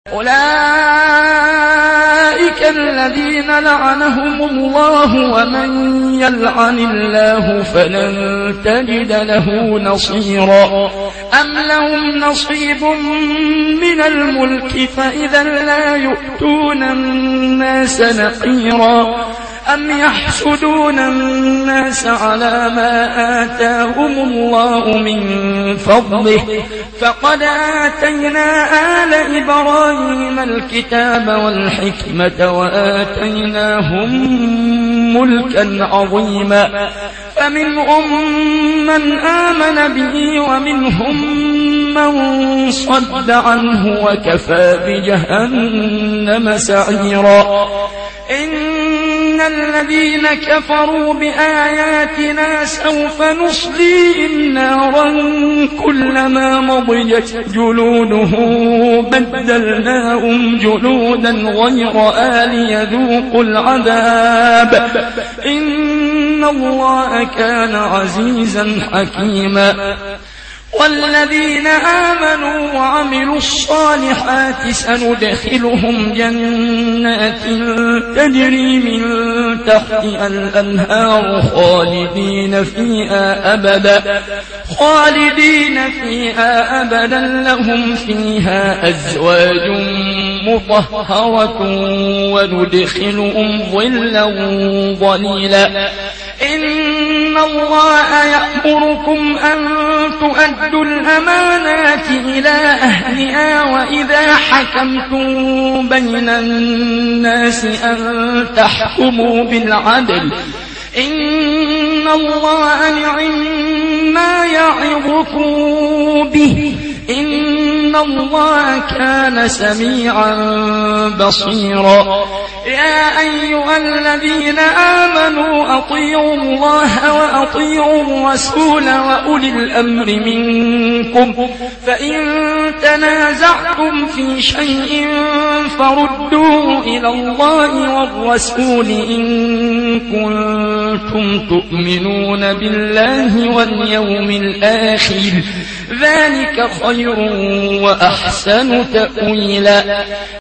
أولئك الذين لعنهم الله ومن يلعن الله فلن تجد له نصيرا أم لهم نصيب من الملك فإذا لا يؤتون الناس نقيرا أم يحسدون الناس على ما آتاهم الله من فضله فقد آتينا آل إبراهيم الكتاب والحكمة وآتيناهم ملكا عظيما فمنهم من آمن به ومنهم من صد عنه وكفى بجهنم سعيرا إن الذين كفروا بآياتنا سوف نصليهم نارا كلما مضجت جلوده بدلناهم جلودا غير ليذوقوا العذاب إن الله كان عزيزا حكيما والذين آمنوا وعملوا الصالحات سندخلهم جنات تجري من تحتها الأنهار خالدين فيها أبدا لهم فيها أزواج مطهرة وندخلهم ظلا ظليلا إن الله يأمركم أن تؤدوا الأمانات إلى أهلها وإذا حكمتم بين الناس أن تحكموا بالعدل إن الله نعما يعظكم به إن الله كان سميعا بصيرا يا أيها الذين آمنوا أطيعوا الله وأطيعوا الرسول وأولي الأمر منكم فإن تنازعتم في شيء فردوه إلى الله والرسول إن كنتم تؤمنون بالله واليوم الآخر ذلك خير وأحسن تأويلا